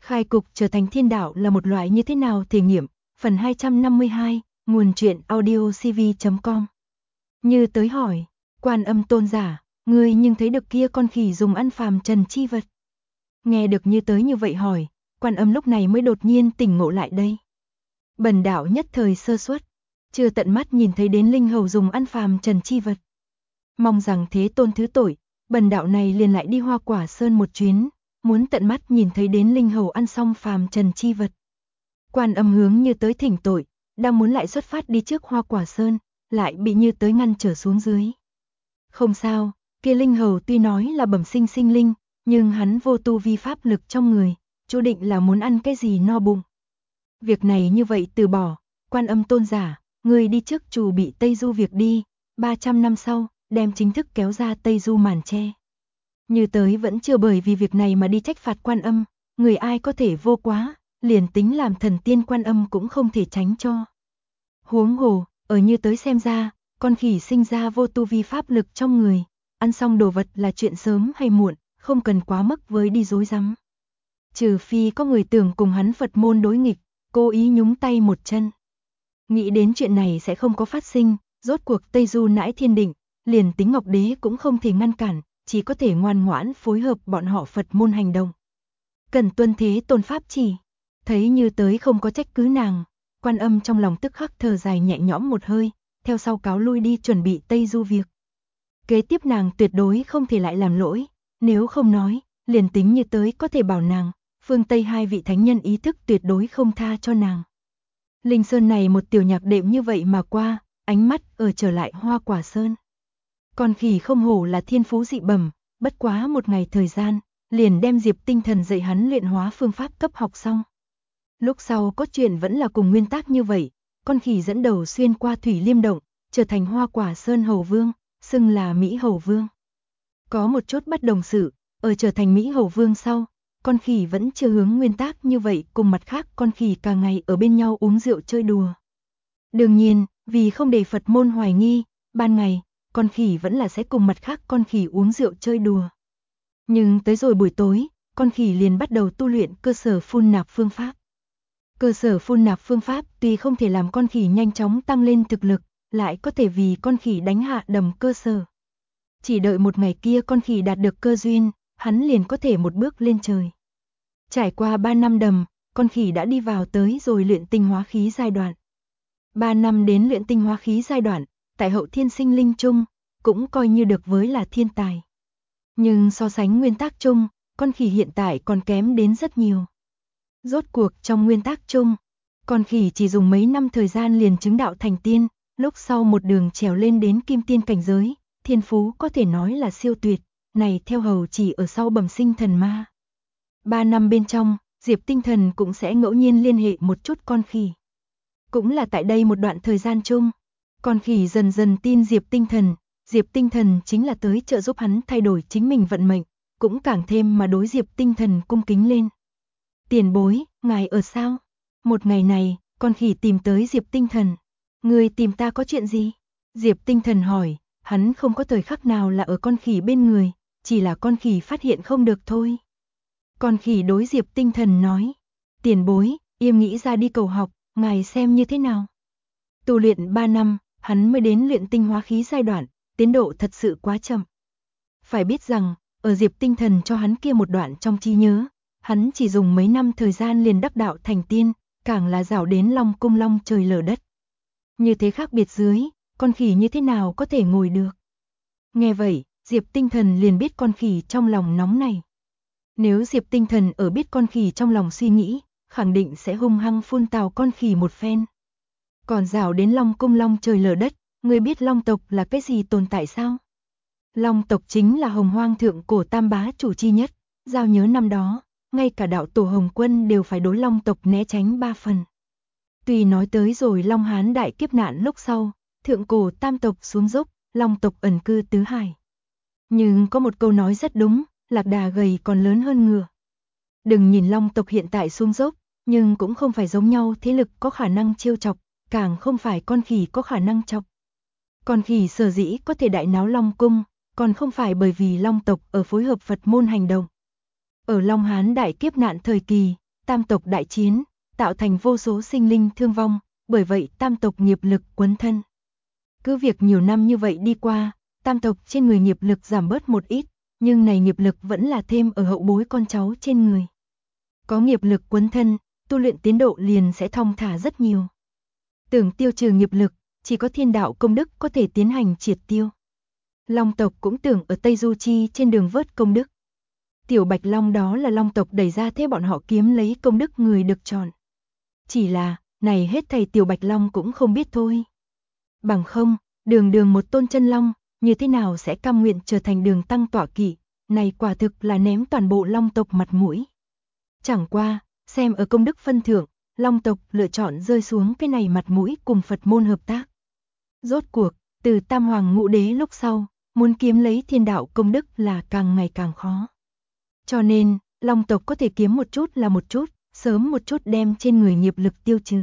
Khai cục trở thành thiên đạo là một loại như thế nào thể nghiệm, phần 252, nguồn truyện audiocv.com. Như tới hỏi, Quan Âm tôn giả, ngươi nhưng thấy được kia con khỉ dùng ăn phàm trần chi vật. Nghe được Như tới như vậy hỏi, Quan Âm lúc này mới đột nhiên tỉnh ngộ lại đây. Bần đạo nhất thời sơ suất, chưa tận mắt nhìn thấy đến linh hầu dùng ăn phàm trần chi vật. Mong rằng Thế Tôn thứ tội, bần đạo này liền lại đi Hoa Quả Sơn một chuyến, muốn tận mắt nhìn thấy đến linh hầu ăn xong phàm trần chi vật. Quan Âm hướng Như tới thỉnh tội, đang muốn lại xuất phát đi trước Hoa Quả Sơn, lại bị Như tới ngăn trở xuống dưới. Không sao, kia linh hầu tuy nói là bẩm sinh sinh linh, nhưng hắn vô tu vi pháp lực trong người, chú định là muốn ăn cái gì no bụng. Việc này như vậy từ bỏ, Quan Âm tôn giả, người đi trước chủ bị Tây Du việc đi, 300 năm sau, đem chính thức kéo ra Tây Du màn che. Như tới vẫn chưa bởi vì việc này mà đi trách phạt Quan Âm, người ai có thể vô quá, liền tính làm thần tiên Quan Âm cũng không thể tránh cho. Huống hồ, ở Như tới xem ra, con khỉ sinh ra vô tu vi pháp lực trong người, ăn xong đồ vật là chuyện sớm hay muộn, không cần quá mức với đi dối rắm. Trừ phi có người tưởng cùng hắn Phật môn đối nghịch, cố ý nhúng tay một chân. Nghĩ đến chuyện này sẽ không có phát sinh, rốt cuộc Tây Du nãi thiên định, liền tính Ngọc Đế cũng không thể ngăn cản, chỉ có thể ngoan ngoãn phối hợp bọn họ Phật môn hành động. Cần tuân Thế Tôn pháp chỉ, thấy Như tới không có trách cứ nàng, Quan Âm trong lòng tức khắc thở dài nhẹ nhõm một hơi, theo sau cáo lui đi chuẩn bị Tây Du việc. Kế tiếp nàng tuyệt đối không thể lại làm lỗi, nếu không nói, liền tính Như tới có thể bảo nàng, phương Tây hai vị thánh nhân ý thức tuyệt đối không tha cho nàng. Linh Sơn này một tiểu nhạc đệm như vậy mà qua, ánh mắt ở trở lại Hoa Quả Sơn. Con khỉ không hổ là thiên phú dị bẩm, bất quá một ngày thời gian, liền đem Diệp Tinh Thần dạy hắn luyện hóa phương pháp cấp học xong. Lúc sau cốt truyện vẫn là cùng nguyên tắc như vậy, con khỉ dẫn đầu xuyên qua Thủy Liêm Động, trở thành Hoa Quả Sơn Hầu Vương, xưng là Mỹ Hầu Vương. Có một chút bất đồng sự, ở trở thành Mỹ Hầu Vương sau, con khỉ vẫn chưa hướng nguyên tắc như vậy, cùng mặt khác con khỉ cả ngày ở bên nhau uống rượu chơi đùa. Đương nhiên, vì không để Phật môn hoài nghi, ban ngày, con khỉ vẫn là sẽ cùng mặt khác con khỉ uống rượu chơi đùa. Nhưng tới rồi buổi tối, con khỉ liền bắt đầu tu luyện cơ sở phun nạp phương pháp. Cơ sở phun nạp phương pháp tuy không thể làm con khỉ nhanh chóng tăng lên thực lực, lại có thể vì con khỉ đánh hạ đầm cơ sở. Chỉ đợi một ngày kia con khỉ đạt được cơ duyên, hắn liền có thể một bước lên trời. Trải qua 3 năm đầm, con khỉ đã đi vào tới rồi luyện tinh hóa khí giai đoạn. 3 năm đến luyện tinh hóa khí giai đoạn, tại hậu thiên sinh linh chung, cũng coi như được với là thiên tài. Nhưng so sánh nguyên tắc chung, con khỉ hiện tại còn kém đến rất nhiều. Rốt cuộc trong nguyên tắc chung, con khỉ chỉ dùng mấy năm thời gian liền chứng đạo thành tiên, lúc sau một đường trèo lên đến kim tiên cảnh giới, thiên phú có thể nói là siêu tuyệt, này theo hầu chỉ ở sau bẩm sinh thần ma. 3 năm bên trong, Diệp Tinh Thần cũng sẽ ngẫu nhiên liên hệ một chút con khỉ. Cũng là tại đây một đoạn thời gian chung, con khỉ dần dần tin Diệp Tinh Thần chính là tới trợ giúp hắn thay đổi chính mình vận mệnh, cũng càng thêm mà đối Diệp Tinh Thần cung kính lên. Tiền bối, ngài ở sao? Một ngày này, con khỉ tìm tới Diệp Tinh Thần. Người tìm ta có chuyện gì? Diệp Tinh Thần hỏi, hắn không có thời khắc nào là ở con khỉ bên người, chỉ là con khỉ phát hiện không được thôi. Con khỉ đối Diệp Tinh Thần nói, tiền bối, yêm nghĩ ra đi cầu học, ngài xem như thế nào? Tu luyện 3 năm, hắn mới đến luyện tinh hóa khí giai đoạn, tiến độ thật sự quá chậm. Phải biết rằng, ở Diệp Tinh Thần cho hắn kia một đoạn trong trí nhớ, hắn chỉ dùng mấy năm thời gian liền đắc đạo thành tiên, càng là giảo đến long cung long trời lở đất. Như thế khác biệt dưới, con khỉ như thế nào có thể ngồi được? Nghe vậy, Diệp Tinh Thần liền biết con khỉ trong lòng nóng này. Nếu Diệp Tinh Thần ở biết con khỉ trong lòng suy nghĩ, khẳng định sẽ hung hăng phun tào con khỉ một phen. Còn giảo đến long cung long trời lở đất, người biết long tộc là cái gì tồn tại sao? Long tộc chính là Hồng Hoang thượng cổ tam bá chủ chi nhất, giao nhớ năm đó, ngay cả đạo tổ Hồng Quân đều phải đối long tộc né tránh 3 phần. Tuy nói tới rồi Long Hán đại kiếp nạn lúc sau, thượng cổ tam tộc xuống dốc, long tộc ẩn cư tứ hải. Nhưng có một câu nói rất đúng, lạc đà gầy còn lớn hơn ngựa. Đừng nhìn long tộc hiện tại xuống dốc, nhưng cũng không phải giống nhau thế lực có khả năng chiêu chọc, càng không phải con khỉ có khả năng chọc. Con khỉ sở dĩ có thể đại náo long cung, còn không phải bởi vì long tộc ở phối hợp Phật môn hành động. Ở Long Hán đại kiếp nạn thời kỳ, tam tộc đại chiến, tạo thành vô số sinh linh thương vong, bởi vậy tam tộc nghiệp lực quấn thân. Cứ việc nhiều năm như vậy đi qua, tam tộc trên người nghiệp lực giảm bớt một ít, nhưng này nghiệp lực vẫn là thêm ở hậu bối con cháu trên người. Có nghiệp lực quấn thân, tu luyện tiến độ liền sẽ thong thả rất nhiều. Tưởng tiêu trừ nghiệp lực, chỉ có thiên đạo công đức có thể tiến hành triệt tiêu. Long tộc cũng tưởng ở Tây Du Chi trên đường vớt công đức. Tiểu Bạch Long đó là Long tộc đẩy ra thế bọn họ kiếm lấy công đức người được chọn. Chỉ là, này hết thầy Tiểu Bạch Long cũng không biết thôi. Bằng không, đường một tôn chân long, như thế nào sẽ cam nguyện trở thành đường tăng tọa kỵ, này quả thực là ném toàn bộ Long tộc mặt mũi. Chẳng qua, xem ở công đức phân thưởng, Long tộc lựa chọn rơi xuống cái này mặt mũi cùng Phật môn hợp tác. Rốt cuộc, từ Tam Hoàng Ngũ Đế lúc sau, muốn kiếm lấy thiên đạo công đức là càng ngày càng khó. Cho nên, Long tộc có thể kiếm một chút là một chút, sớm một chút đem trên người nghiệp lực tiêu trừ.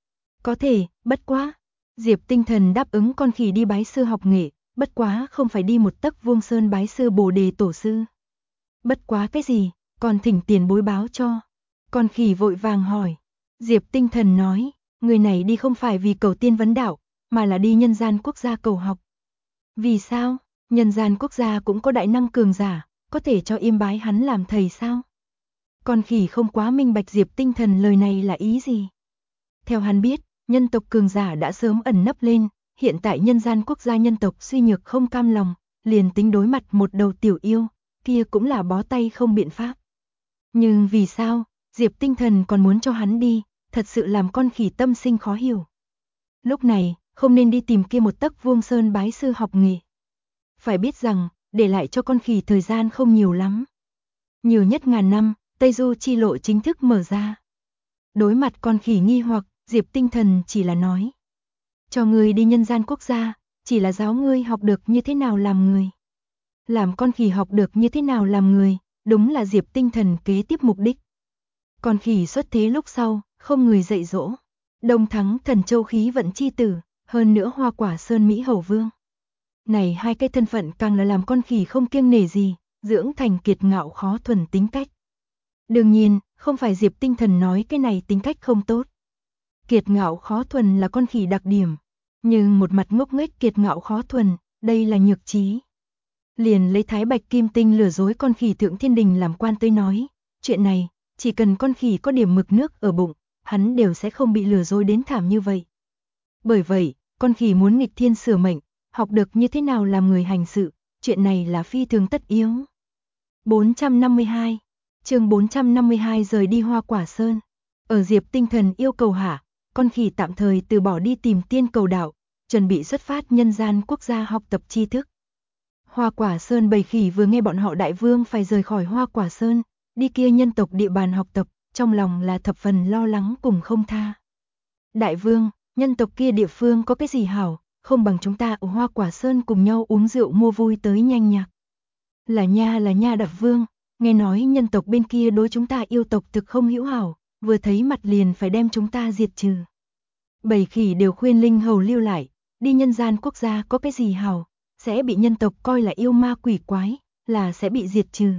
Có thể, bất quá. Diệp Tinh Thần đáp ứng con khỉ đi bái sư học nghệ, bất quá không phải đi một tấc vuông sơn bái sư Bồ Đề tổ sư. Bất quá cái gì, còn thỉnh tiền bối báo cho. Con khỉ vội vàng hỏi. Diệp Tinh Thần nói, người này đi không phải vì cầu tiên vấn đạo, mà là đi nhân gian quốc gia cầu học. Vì sao? Nhân gian quốc gia cũng có đại năng cường giả, có thể cho im bái hắn làm thầy sao? Con khỉ không quá minh bạch Diệp Tinh Thần lời này là ý gì. Theo hắn biết, nhân tộc cường giả đã sớm ẩn nấp lên, hiện tại nhân gian quốc gia nhân tộc suy nhược không cam lòng, liền tính đối mặt một đầu tiểu yêu, kia cũng là bó tay không biện pháp. Nhưng vì sao, Diệp Tinh Thần còn muốn cho hắn đi, thật sự làm con khỉ tâm sinh khó hiểu. Lúc này, không nên đi tìm kia một tấc vuông sơn bái sư học nghề. Phải biết rằng, để lại cho con khỉ thời gian không nhiều lắm. Nhiều nhất ngàn năm, Tây Du chi lộ chính thức mở ra. Đối mặt con khỉ nghi hoặc, Diệp Tinh Thần chỉ là nói. Cho ngươi đi nhân gian quốc gia, chỉ là giáo ngươi học được như thế nào làm người. Làm con khỉ học được như thế nào làm người, đúng là Diệp Tinh Thần kế tiếp mục đích. Con khỉ xuất thế lúc sau, không người dạy dỗ. Đông Thắng Thần Châu khí vận chi tử, hơn nữa Hoa Quả Sơn Mỹ Hầu Vương. Này hai cái thân phận càng là làm con khỉ không kiêng nể gì, dưỡng thành kiệt ngạo khó thuần tính cách. Đương nhiên, không phải Diệp Tinh Thần nói cái này tính cách không tốt. Kiệt ngạo khó thuần là con khỉ đặc điểm, nhưng một mặt ngốc nghếch kiệt ngạo khó thuần, đây là nhược trí. Liền lấy Thái Bạch Kim Tinh lừa dối con khỉ Thượng Thiên Đình làm quan tới nói, chuyện này, chỉ cần con khỉ có điểm mực nước ở bụng, hắn đều sẽ không bị lừa dối đến thảm như vậy. Bởi vậy, con khỉ muốn nghịch thiên sửa mệnh, học được như thế nào làm người hành sự, chuyện này là phi thường tất yếu. 452, chương 452 rời đi Hoa Quả Sơn. Ở Diệp Tinh Thần yêu cầu hạ, con khỉ tạm thời từ bỏ đi tìm tiên cầu đạo, chuẩn bị xuất phát nhân gian quốc gia học tập tri thức. Hoa Quả Sơn bầy khỉ vừa nghe bọn họ đại vương phải rời khỏi Hoa Quả Sơn, đi kia nhân tộc địa bàn học tập, trong lòng là thập phần lo lắng cùng không tha. Đại vương, nhân tộc kia địa phương có cái gì hảo, không bằng chúng ta ở Hoa Quả Sơn cùng nhau uống rượu mua vui tới nhanh nhạc. Là nha đại vương, nghe nói nhân tộc bên kia đối chúng ta yêu tộc thực không hữu hảo, vừa thấy mặt liền phải đem chúng ta diệt trừ. Bầy khỉ đều khuyên Linh Hầu lưu lại, đi nhân gian quốc gia có cái gì hảo, sẽ bị nhân tộc coi là yêu ma quỷ quái, là sẽ bị diệt trừ.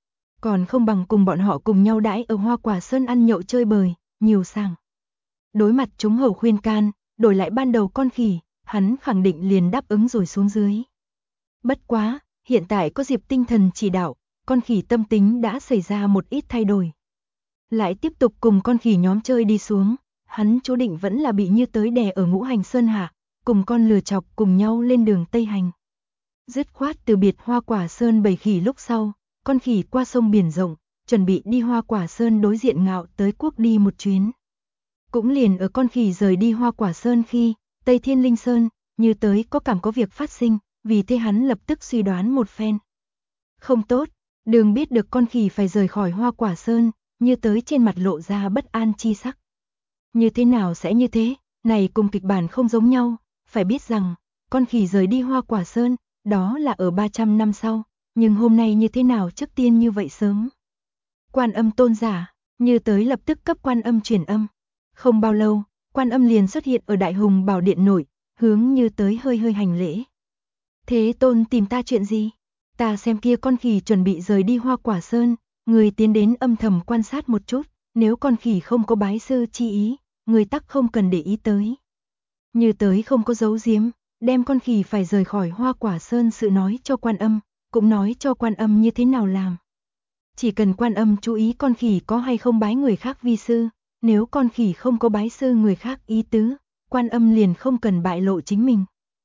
Còn không bằng cùng bọn họ cùng nhau đãi ở Hoa Quả Sơn ăn nhậu chơi bời, nhiều sảng. Đối mặt chúng hầu khuyên can, đổi lại ban đầu con khỉ, hắn khẳng định liền đáp ứng rồi xuống dưới. Bất quá, hiện tại có Diệp Tinh Thần chỉ đạo, con khỉ tâm tính đã xảy ra một ít thay đổi. Lại tiếp tục cùng con khỉ nhóm chơi đi xuống, hắn chú định vẫn là bị như tới đè ở Ngũ Hành Sơn hạ, cùng con lừa chọc cùng nhau lên đường Tây Hành. Dứt khoát từ biệt Hoa Quả Sơn bầy khỉ lúc sau, con khỉ qua sông biển rộng, chuẩn bị đi Hoa Quả Sơn đối diện Ngạo tới quốc đi một chuyến. Cũng liền ở con khỉ rời đi Hoa Quả Sơn khi, Tây Thiên Linh Sơn, như tới có việc phát sinh, vì thế hắn lập tức suy đoán một phen. Không tốt, đường biết được con khỉ phải rời khỏi Hoa Quả Sơn, như tới trên mặt lộ ra bất an chi sắc. Như thế nào sẽ như thế, này cùng kịch bản không giống nhau, phải biết rằng, con khỉ rời đi Hoa Quả Sơn, đó là ở 300 năm sau, nhưng hôm nay như thế nào trước tiên như vậy sớm. Quan Âm tôn giả, như tới lập tức cấp Quan Âm truyền âm. Không bao lâu, Quan Âm liền xuất hiện ở Đại Hùng Bảo Điện nội, hướng như tới hơi hành lễ. Thế Tôn tìm ta chuyện gì? Ta xem kia con khỉ chuẩn bị rời đi Hoa Quả Sơn, người tiến đến âm thầm quan sát một chút, nếu con khỉ không có bái sư chi ý, người tắc không cần để ý tới. Như tới không có giấu giếm, đem con khỉ phải rời khỏi Hoa Quả Sơn sự nói cho Quan Âm, cũng nói cho Quan Âm như thế nào làm. Chỉ cần Quan Âm chú ý con khỉ có hay không bái người khác vi sư, nếu con khỉ không có bái sư người khác ý tứ, Quan Âm liền không cần bại lộ chính mình.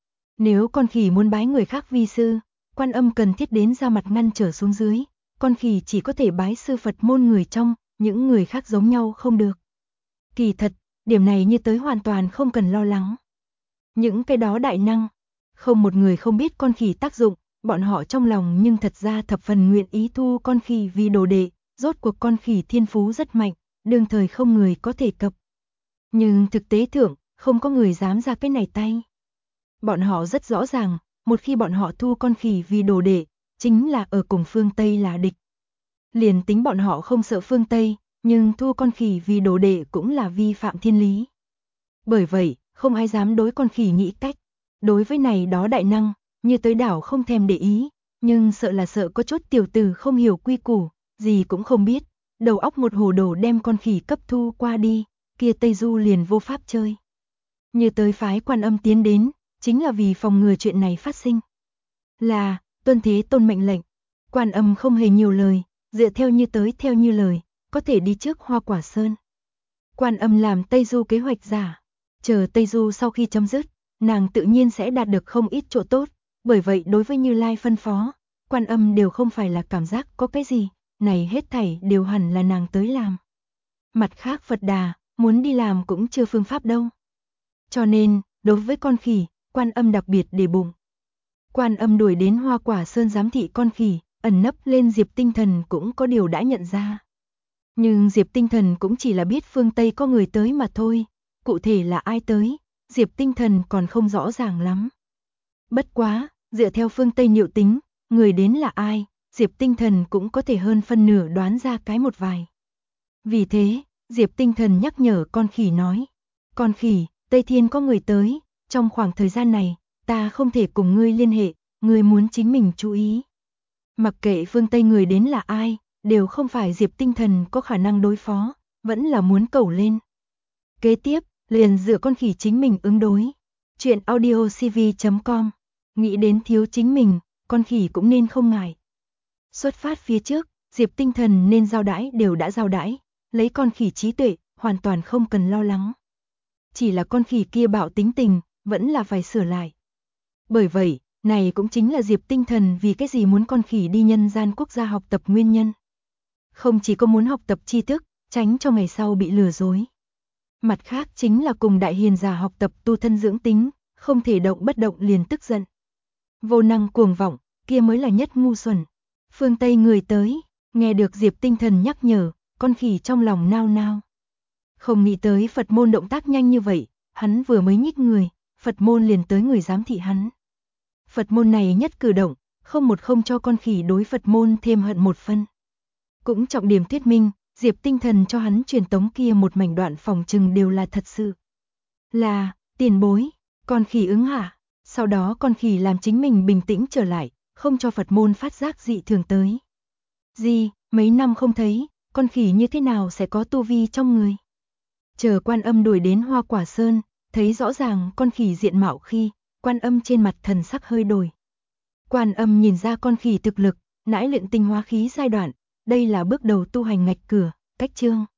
Nếu con khỉ muốn bái người khác vi sư, Quan Âm cần thiết đến ra mặt ngăn trở xuống dưới, con khỉ chỉ có thể bái sư Phật môn người trong, những người khác giống nhau không được. Kỳ thật, điểm này Như tới hoàn toàn không cần lo lắng. Những cái đó đại năng, không một người không biết con khỉ tác dụng, bọn họ trong lòng nhưng thật ra thập phần nguyện ý thu con khỉ vì đồ đệ, rốt cuộc con khỉ thiên phú rất mạnh, đương thời không người có thể cập. Nhưng thực tế thượng, không có người dám ra cái này tay. Bọn họ rất rõ ràng, một khi bọn họ thu con khỉ vì đồ đệ, chính là ở cùng phương Tây là địch. Liền tính bọn họ không sợ phương Tây, nhưng thu con khỉ vì đồ đệ cũng là vi phạm thiên lý. Bởi vậy, không ai dám đối con khỉ nghĩ cách. Đối với này đó đại năng, Như tới đảo không thèm để ý, nhưng sợ là sợ có chút tiểu tử không hiểu quy củ, gì cũng không biết, đầu óc một hồ đồ đem con khỉ cấp thu qua đi, kia Tây Du liền vô pháp chơi. Như tới phái Quan Âm tiến đến, chính là vì phòng ngừa chuyện này phát sinh. Là, tuân thế tôn mệnh lệnh, Quan Âm không hề nhiều lời, dựa theo Như tới theo như lời, có thể đi trước Hoa Quả Sơn. Quan Âm làm Tây Du kế hoạch giả, chờ Tây Du sau khi chấm dứt, nàng tự nhiên sẽ đạt được không ít chỗ tốt, bởi vậy đối với Như Lai phân phó, Quan Âm đều không phải là cảm giác có cái gì, này hết thảy đều hẳn là nàng tới làm. Mặt khác Phật Đà, muốn đi làm cũng chưa phương pháp đâu. Cho nên, đối với con khỉ, Quan Âm đặc biệt để bụng. Quan Âm đuổi đến Hoa Quả Sơn giám thị con khỉ, ẩn nấp lên Diệp Tinh Thần cũng có điều đã nhận ra. Nhưng Diệp Tinh Thần cũng chỉ là biết phương Tây có người tới mà thôi, cụ thể là ai tới, Diệp Tinh Thần còn không rõ ràng lắm. Bất quá, dựa theo phương Tây liệu tính, người đến là ai, Diệp Tinh Thần cũng có thể hơn phân nửa đoán ra cái một vài. Vì thế, Diệp Tinh Thần nhắc nhở con khỉ nói, con khỉ, Tây Thiên có người tới, trong khoảng thời gian này, ta không thể cùng ngươi liên hệ, ngươi muốn chính mình chú ý. Mặc kệ phương Tây người đến là ai, đều không phải Diệp Tinh Thần có khả năng đối phó, vẫn là muốn cầu lên. Kế tiếp, liền dựa con khỉ chính mình ứng đối. Chuyện audiocv.com, nghĩ đến thiếu chính mình, con khỉ cũng nên không ngại. Xuất phát phía trước, Diệp Tinh Thần nên giao đãi đều đã giao đãi, lấy con khỉ trí tuệ, hoàn toàn không cần lo lắng. Chỉ là con khỉ kia bạo tính tình, vẫn là phải sửa lại. Bởi vậy, này cũng chính là Diệp Tinh Thần vì cái gì muốn con khỉ đi nhân gian quốc gia học tập nguyên nhân. Không chỉ có muốn học tập tri thức, tránh cho ngày sau bị lừa dối. Mặt khác chính là cùng đại hiền giả học tập tu thân dưỡng tính, không thể động bất động liền tức giận. Vô năng cuồng vọng, kia mới là nhất ngu xuẩn. Phương Tây người tới, nghe được Diệp Tinh Thần nhắc nhở, con khỉ trong lòng nao nao. Không nghĩ tới Phật môn động tác nhanh như vậy, hắn vừa mới nhích người, Phật môn liền tới người giám thị hắn. Phật môn này nhất cử động, không một không cho con khỉ đối Phật môn thêm hận một phân. Cũng trọng điểm thuyết minh, Diệp Tinh Thần cho hắn truyền tống kia một mảnh đoạn phòng trừng đều là thật sự. Là, tiền bối, con khỉ ứng hạ, sau đó con khỉ làm chính mình bình tĩnh trở lại, không cho Phật môn phát giác dị thường tới. Gì, mấy năm không thấy, con khỉ như thế nào sẽ có tu vi trong người? Chờ Quan Âm đuổi đến Hoa Quả Sơn, thấy rõ ràng con khỉ diện mạo khi, Quan Âm trên mặt thần sắc hơi đổi. Quan Âm nhìn ra con khỉ thực lực, nãi luyện tinh hóa khí giai đoạn, đây là bước đầu tu hành ngạch cửa, cách chương.